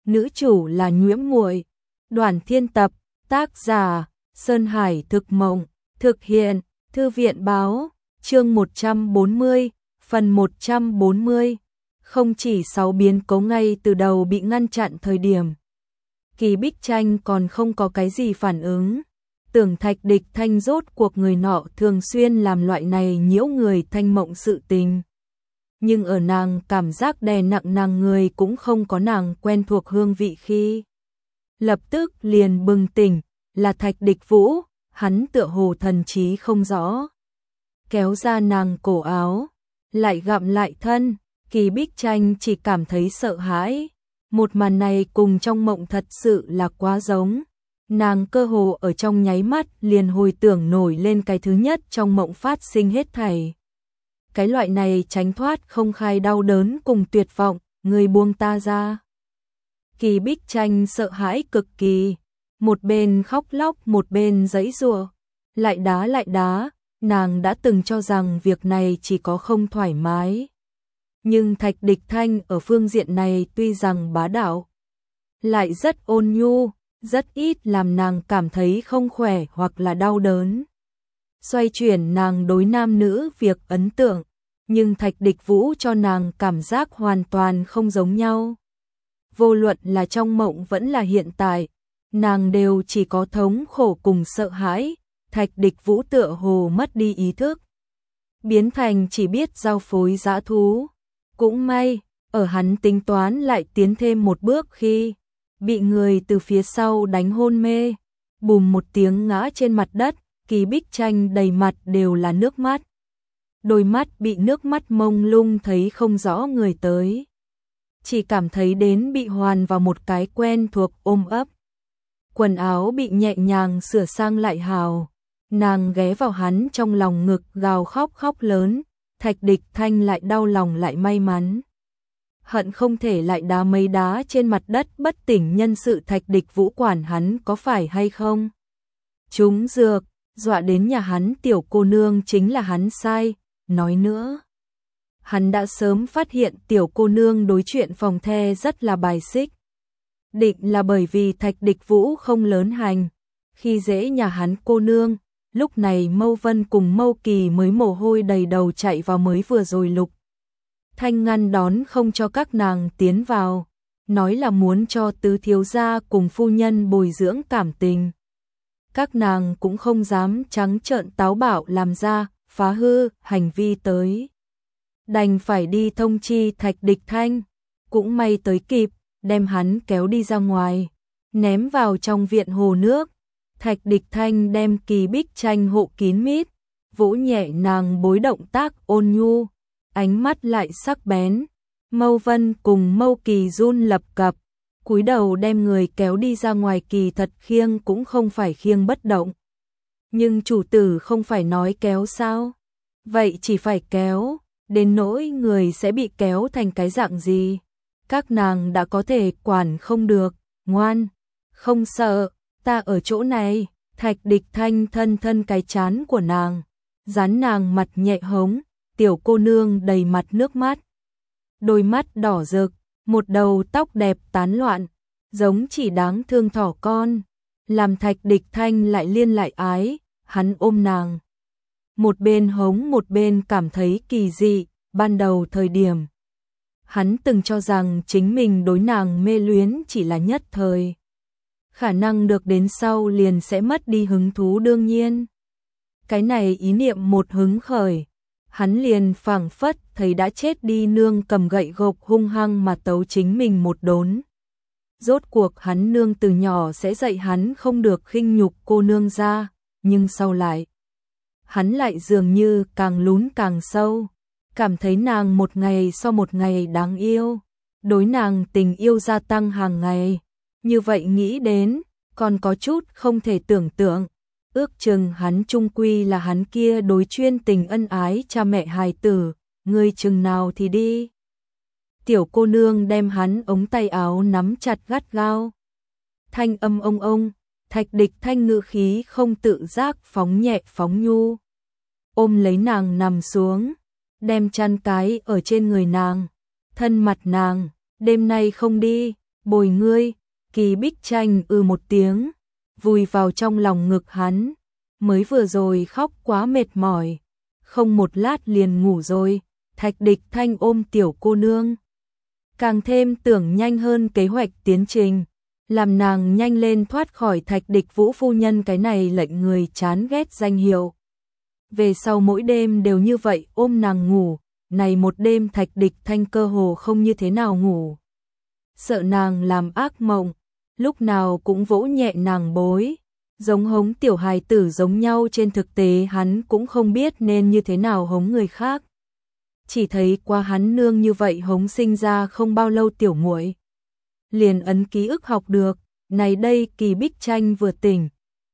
nữ chủ là Nhuễm Muội. Đoàn Thiên tập, tác giả Sơn Hải Thực Mộng, thực hiện Thư viện Báo, chương 140, phần 140. Không chỉ 6 biến cố ngay từ đầu bị ngăn chặn thời điểm Kỳ Bích Tranh còn không có cái gì phản ứng. Tưởng Thạch Địch Thanh rốt cuộc người nọ thường xuyên làm loại này nhiễu người thanh mộng sự tình. Nhưng ở nàng cảm giác đè nặng nàng người cũng không có nàng quen thuộc hương vị khi. Lập tức liền bừng tỉnh, là Thạch Địch Vũ, hắn tựa hồ thần trí không rõ. Kéo ra nàng cổ áo, lại gặm lại thân, Kỳ Bích Tranh chỉ cảm thấy sợ hãi. Một màn này cùng trong mộng thật sự là quá giống. Nàng cơ hồ ở trong nháy mắt liền hồi tưởng nổi lên cái thứ nhất trong mộng phát sinh hết thảy. Cái loại này tránh thoát không khai đau đớn cùng tuyệt vọng, người buông ta ra. Kỳ Bích Tranh sợ hãi cực kỳ, một bên khóc lóc một bên giãy giụa, lại đá, nàng đã từng cho rằng việc này chỉ có không thoải mái. Nhưng Thạch Địch Thanh ở phương diện này tuy rằng bá đạo, lại rất ôn nhu, rất ít làm nàng cảm thấy không khỏe hoặc là đau đớn. Xoay chuyển nàng đối nam nữ việc ấn tượng, nhưng Thạch Địch Vũ cho nàng cảm giác hoàn toàn không giống nhau. Vô luận là trong mộng vẫn là hiện tại, nàng đều chỉ có thống khổ cùng sợ hãi. Thạch Địch Vũ tựa hồ mất đi ý thức, biến thành chỉ biết giao phối dã thú. Cũng may, ở hắn tính toán lại tiến thêm một bước khi bị người từ phía sau đánh hôn mê, bùm một tiếng ngã trên mặt đất. Kỳ Bích Tranh đầy mặt đều là nước mắt, đôi mắt bị nước mắt mông lung thấy không rõ người tới, chỉ cảm thấy đến bị hoàn vào một cái quen thuộc ôm ấp. Quần áo bị nhẹ nhàng sửa sang lại hào, nàng ghé vào hắn trong lòng ngực gào khóc lớn. Thạch Địch Thanh lại đau lòng lại may mắn, hận không thể lại đá mấy đá trên mặt đất bất tỉnh nhân sự. Thạch Địch Vũ quản hắn có phải hay không trúng dược, dọa đến nhà hắn tiểu cô nương chính là hắn sai. Nói nữa, hắn đã sớm phát hiện tiểu cô nương đối chuyện phòng the rất là bài xích, định là bởi vì Thạch Địch Vũ không lớn hành, khi dễ nhà hắn cô nương. Lúc này Mâu Vân cùng Mâu Kỳ mới mồ hôi đầy đầu chạy vào, mới vừa rồi Lục Thanh ngăn đón không cho các nàng tiến vào, nói là muốn cho tứ thiếu gia cùng phu nhân bồi dưỡng cảm tình. Các nàng cũng không dám trắng trợn táo bạo làm ra phá hư hành vi tới, đành phải đi thông chi Thạch Địch Thanh. Cũng may tới kịp, đem hắn kéo đi ra ngoài, ném vào trong viện hồ nước. Thạch Địch Thanh đem Kỳ Bích Tranh hộ kín mít, vỗ nhẹ nàng bối, động tác ôn nhu, ánh mắt lại sắc bén. Mâu Vân cùng Mâu Kỳ run lập cập, cúi đầu đem người kéo đi ra ngoài. Kỳ thật khiêng cũng không phải khiêng bất động, nhưng chủ tử không phải nói kéo sao, vậy chỉ phải kéo, đến nỗi người sẽ bị kéo thành cái dạng gì, các nàng đã có thể quản không được. Ngoan, không sợ, ta ở chỗ này. Thạch Địch Thanh thân cái chán của nàng, dán nàng mặt nhẹ hống. Tiểu cô nương đầy mặt nước mắt, đôi mắt đỏ rực, một đầu tóc đẹp tán loạn, giống chỉ đáng thương thỏ con, làm Thạch Địch Thanh lại liên lại ái. Hắn ôm nàng, một bên hống một bên cảm thấy kỳ dị. Ban đầu thời điểm, hắn từng cho rằng chính mình đối nàng mê luyến chỉ là nhất thời, khả năng được đến sau liền sẽ mất đi hứng thú. Đương nhiên, cái này ý niệm một hứng khởi, hắn liền phảng phất thấy đã chết đi nương cầm gậy gộc hung hăng mà tấu chính mình một đốn. Rốt cuộc hắn nương từ nhỏ sẽ dạy hắn không được khinh nhục cô nương ra, nhưng sau lại, hắn lại dường như càng lún càng sâu, cảm thấy nàng một ngày so một ngày đáng yêu, đối nàng tình yêu gia tăng hàng ngày. Như vậy nghĩ đến, còn có chút không thể tưởng tượng, ước chừng hắn chung quy là hắn kia đối chuyên tình ân ái cha mẹ hài tử, ngươi chừng nào thì đi. Tiểu cô nương đem hắn ống tay áo nắm chặt gắt gao. Thanh âm ông, Thạch Địch Thanh ngữ khí không tự giác phóng nhẹ phóng nhu, ôm lấy nàng nằm xuống, đem chăn cái ở trên người nàng, thân mặt nàng. Đêm nay không đi, bồi ngươi, Kỳ Bích Tranh một tiếng, vùi vào trong lòng ngực hắn, mới vừa rồi khóc quá mệt mỏi, không một lát liền ngủ rồi. Thạch Địch Thanh ôm tiểu cô nương, càng thêm tưởng nhanh hơn kế hoạch tiến trình, làm nàng nhanh lên thoát khỏi Thạch Địch Vũ phu nhân cái này lệnh người chán ghét danh hiệu. Về sau mỗi đêm đều như vậy ôm nàng ngủ, này một đêm Thạch Địch Thanh cơ hồ không như thế nào ngủ. Sợ nàng làm ác mộng, lúc nào cũng vỗ nhẹ nàng bối, giống hống tiểu hài tử giống nhau. Trên thực tế hắn cũng không biết nên như thế nào hống người khác. Chỉ thấy qua hắn nương như vậy hống sinh ra không bao lâu tiểu muội liền ấn ký ức học được, này đây Kỳ Bích Tranh vừa tỉnh.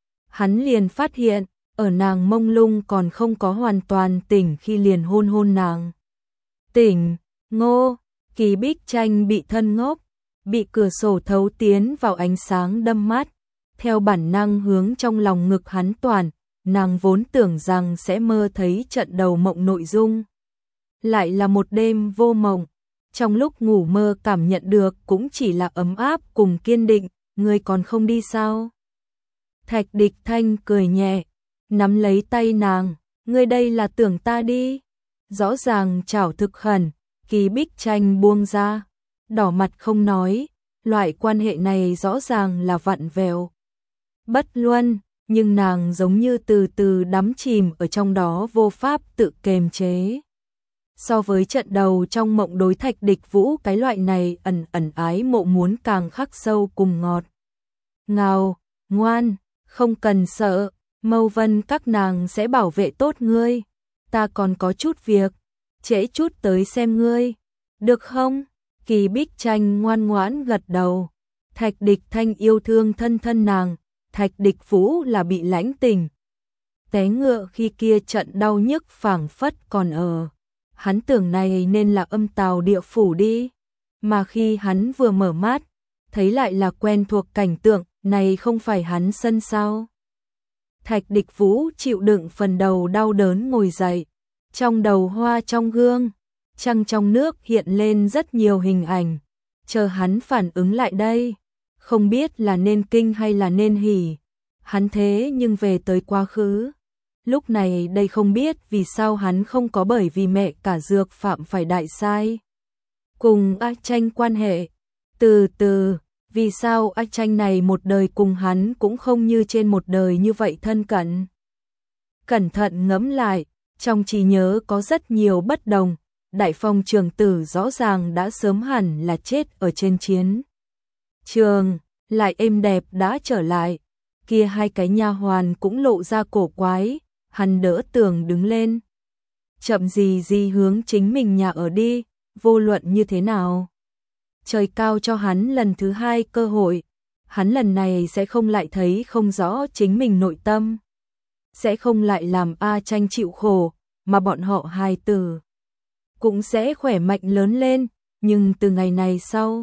Hắn liền phát hiện, ở nàng mông lung còn không có hoàn toàn tỉnh khi liền hôn hôn nàng. Tỉnh, ngô, Kỳ Bích Tranh bị thân ngốc, bị cửa sổ thấu tiến vào ánh sáng đâm mắt, theo bản năng hướng trong lòng ngực hắn toàn, nàng vốn tưởng rằng sẽ mơ thấy trận đầu mộng nội dung. Lại là một đêm vô mộng, trong lúc ngủ mơ cảm nhận được cũng chỉ là ấm áp cùng kiên định, ngươi còn không đi sao? Thạch Địch Thanh cười nhẹ, nắm lấy tay nàng, ngươi đây là tưởng ta đi. Rõ ràng chảo thực khẩn, Kỳ Bích Tranh buông ra, đỏ mặt không nói, loại quan hệ này rõ ràng là vặn vẹo. Bất luân, nhưng nàng giống như từ từ đắm chìm ở trong đó vô pháp tự kềm chế. So với trận đầu trong mộng đối Thạch Địch Vũ cái loại này ẩn ẩn ái mộ muốn càng khắc sâu cùng ngọt. Ngào, ngoan, không cần sợ, Mâu Vân các nàng sẽ bảo vệ tốt ngươi, ta còn có chút việc, trễ chút tới xem ngươi, được không? Kỳ Bích Tranh ngoan ngoãn gật đầu. Thạch Địch Thanh yêu thương thân thân nàng, Thạch Địch Vũ là bị lãnh tình. Té ngựa khi kia trận đau nhức phảng phất còn ở. Hắn tưởng này nên là âm tào địa phủ đi, mà khi hắn vừa mở mắt, thấy lại là quen thuộc cảnh tượng, này không phải hắn sân sao. Thạch Địch Vũ chịu đựng phần đầu đau đớn ngồi dậy, trong đầu hoa trong gương, trăng trong nước hiện lên rất nhiều hình ảnh, chờ hắn phản ứng lại đây, không biết là nên kinh hay là nên hỉ, hắn thế nhưng về tới quá khứ. Lúc này đây không biết vì sao hắn không có bởi vì mẹ cả dược phạm phải đại sai. Cùng A Tranh quan hệ, từ từ, vì sao A Tranh này một đời cùng hắn cũng không như trên một đời như vậy thân cận. Cẩn thận ngẫm lại, trong trí nhớ có rất nhiều bất đồng, Đại Phong trường tử rõ ràng đã sớm hẳn là chết ở trên chiến trường, lại êm đẹp đã trở lại, kia hai cái nha hoàn cũng lộ ra cổ quái. Hắn đỡ tường đứng lên, chậm gì gì hướng chính mình nhà ở đi, vô luận như thế nào. Trời cao cho hắn lần thứ hai cơ hội, hắn lần này sẽ không lại thấy không rõ chính mình nội tâm, sẽ không lại làm A Tranh chịu khổ, mà bọn họ hài tử cũng sẽ khỏe mạnh lớn lên. Nhưng từ ngày này sau,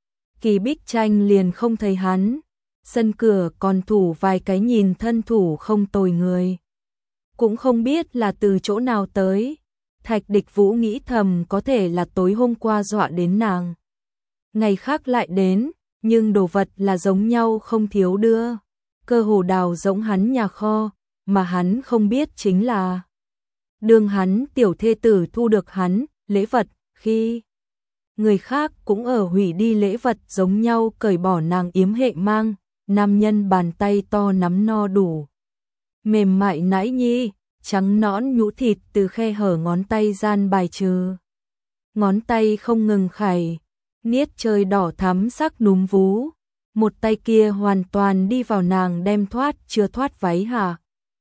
Kỳ Bích Tranh liền không thấy hắn, sân cửa còn thủ vài cái nhìn thân thủ không tồi người. Cũng không biết là từ chỗ nào tới, Thạch Địch Vũ nghĩ thầm có thể là tối hôm qua dọa đến nàng. Ngày khác lại đến, nhưng đồ vật là giống nhau không thiếu đưa, cơ hồ đào rỗng hắn nhà kho, mà hắn không biết chính là đương hắn tiểu thê tử thu được hắn lễ vật khi người khác cũng ở hủy đi lễ vật giống nhau cởi bỏ nàng yếm hệ mang, nam nhân bàn tay to nắm no đủ. Mềm mại nãi nhi, trắng nõn nhũ thịt từ khe hở ngón tay gian bài trừ. Ngón tay không ngừng khải, niết trời đỏ thắm sắc núm vú. Một tay kia hoàn toàn đi vào nàng đem thoát chưa thoát váy hả.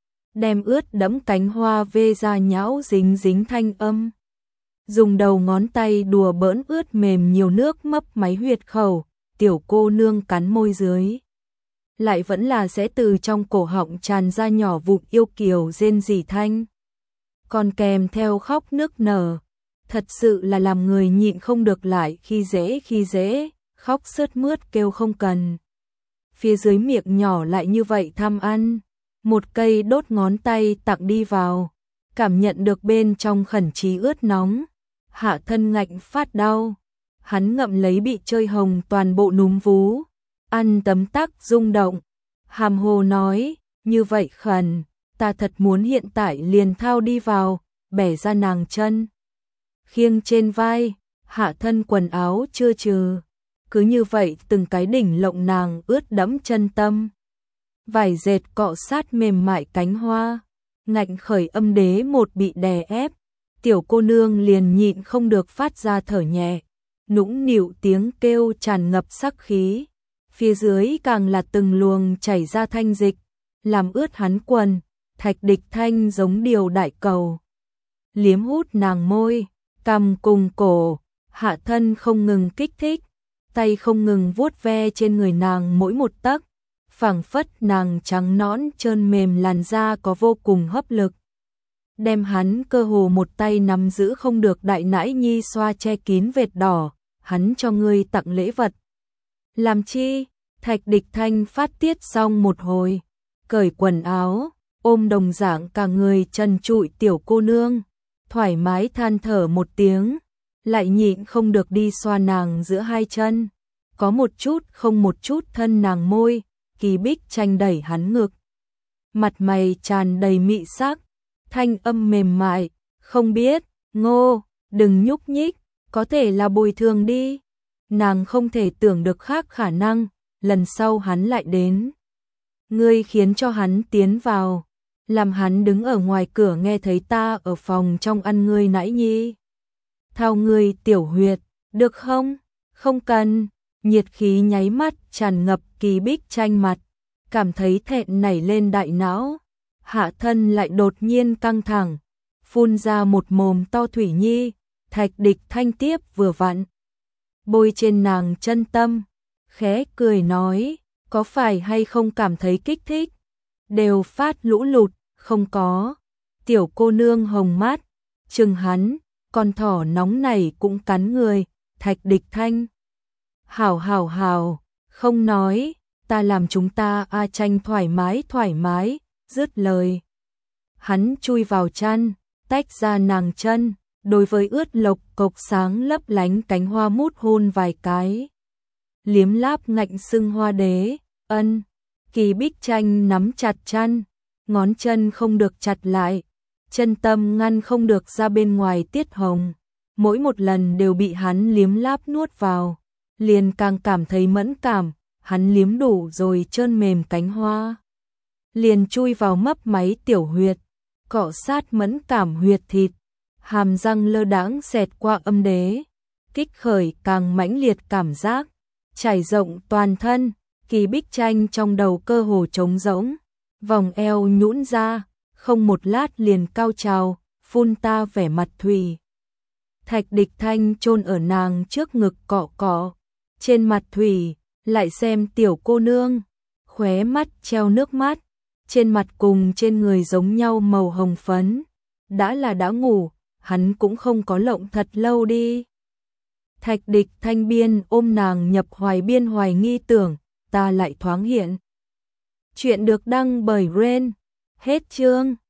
Đem ướt đẫm cánh hoa vê ra nhão dính dính thanh âm. Dùng đầu ngón tay đùa bỡn ướt mềm nhiều nước mấp máy huyệt khẩu, tiểu cô nương cắn môi dưới. Lại vẫn là sẽ từ trong cổ họng tràn ra nhỏ vụn yêu kiều rên rỉ thanh. Còn kèm theo khóc nức nở, thật sự là làm người nhịn không được lại khi dễ, khóc sướt mướt kêu không cần. Phía dưới miệng nhỏ lại như vậy tham ăn, một cây đốt ngón tay tặng đi vào, cảm nhận được bên trong khẩn trí ướt nóng, hạ thân ngạnh phát đau, hắn ngậm lấy bị chơi hồng toàn bộ núm vú, ăn tấm tắc rung động, hàm hồ nói, như vậy khẩn, ta thật muốn hiện tại liền thao đi vào, bẻ ra nàng chân. Khiêng trên vai, hạ thân quần áo chưa trừ, cứ như vậy từng cái đỉnh lộng nàng ướt đẫm chân tâm. Vải dệt cọ sát mềm mại cánh hoa, ngạnh khởi âm đế một bị đè ép, tiểu cô nương liền nhịn không được phát ra thở nhẹ, nũng nịu tiếng kêu tràn ngập sắc khí, phía dưới càng là từng luồng chảy ra thanh dịch, làm ướt hắn quần. Thạch Địch Thanh giống điều đại cầu, liếm hút nàng môi, cằm cùng cổ, hạ thân không ngừng kích thích, tay không ngừng vuốt ve trên người nàng mỗi một tấc, phảng phất nàng trắng nõn trơn mềm làn da có vô cùng hấp lực. Đem hắn cơ hồ một tay nắm giữ không được đại nãi nhi xoa che kín vệt đỏ, hắn cho ngươi tặng lễ vật. Làm chi? Thạch Địch Thanh phát tiết xong một hồi, cởi quần áo, ôm đồng dạng cả người trần trụi tiểu cô nương, thoải mái than thở một tiếng, lại nhịn không được đi xoa nàng giữa hai chân, có một chút không một chút thân nàng môi, Kỳ Bích Tranh đẩy hắn ngực. Mặt mày tràn đầy mị sắc, thanh âm mềm mại, không biết, Ngô, đừng nhúc nhích, có thể là bồi thường đi. Nàng không thể tưởng được khác khả năng, lần sau hắn lại đến. Ngươi khiến cho hắn tiến vào, làm hắn đứng ở ngoài cửa nghe thấy ta ở phòng trong ăn ngươi nãy nhi. Thao ngươi tiểu huyệt, được không? Không cần. Nhiệt khí nháy mắt tràn ngập Kỳ Bích Tranh mặt, cảm thấy thẹn nảy lên đại não, hạ thân lại đột nhiên căng thẳng, phun ra một mồm to thủy nhi. Thạch Địch Thanh tiếp vừa vặn bôi trên nàng chân tâm, khẽ cười nói, có phải hay không cảm thấy kích thích? Đều phát lũ lụt, không có. Tiểu cô nương hồng mắt, chừng hắn, con thỏ nóng này cũng cắn người. Thạch Địch Thanh, hảo, không nói, ta làm chúng ta tranh thoải mái, dứt lời. Hắn chui vào chăn, tách ra nàng chân, đối với ướt lộc cộc sáng lấp lánh cánh hoa mút hôn vài cái. Liếm láp ngạnh sưng hoa đế, ân. Kỳ Bích Tranh nắm chặt chăn, ngón chân không được chặt lại, chân tâm ngăn không được ra bên ngoài tiết hồng. Mỗi một lần đều bị hắn liếm láp nuốt vào, liền càng cảm thấy mẫn cảm, hắn liếm đủ rồi trơn mềm cánh hoa. Liền chui vào mấp máy tiểu huyệt, cọ sát mẫn cảm huyệt thịt, hàm răng lơ đãng xẹt qua âm đế, kích khởi càng mãnh liệt cảm giác, trải rộng toàn thân. Kỳ Bích Tranh trong đầu cơ hồ trống rỗng, vòng eo nhũn ra, không một lát liền cao trào, phun ta vẻ mặt thủy. Thạch Địch Thanh chôn ở nàng trước ngực cọ cọ, trên mặt thủy, lại xem tiểu cô nương, khóe mắt treo nước mắt, trên mặt cùng trên người giống nhau màu hồng phấn. Đã là đã ngủ, hắn cũng không có lộng thật lâu đi. Thạch Địch Thanh biên ôm nàng nhập hoài biên hoài nghi tưởng, ta lại thoáng hiện. Chuyện được đăng bởi Ren. Hết chương.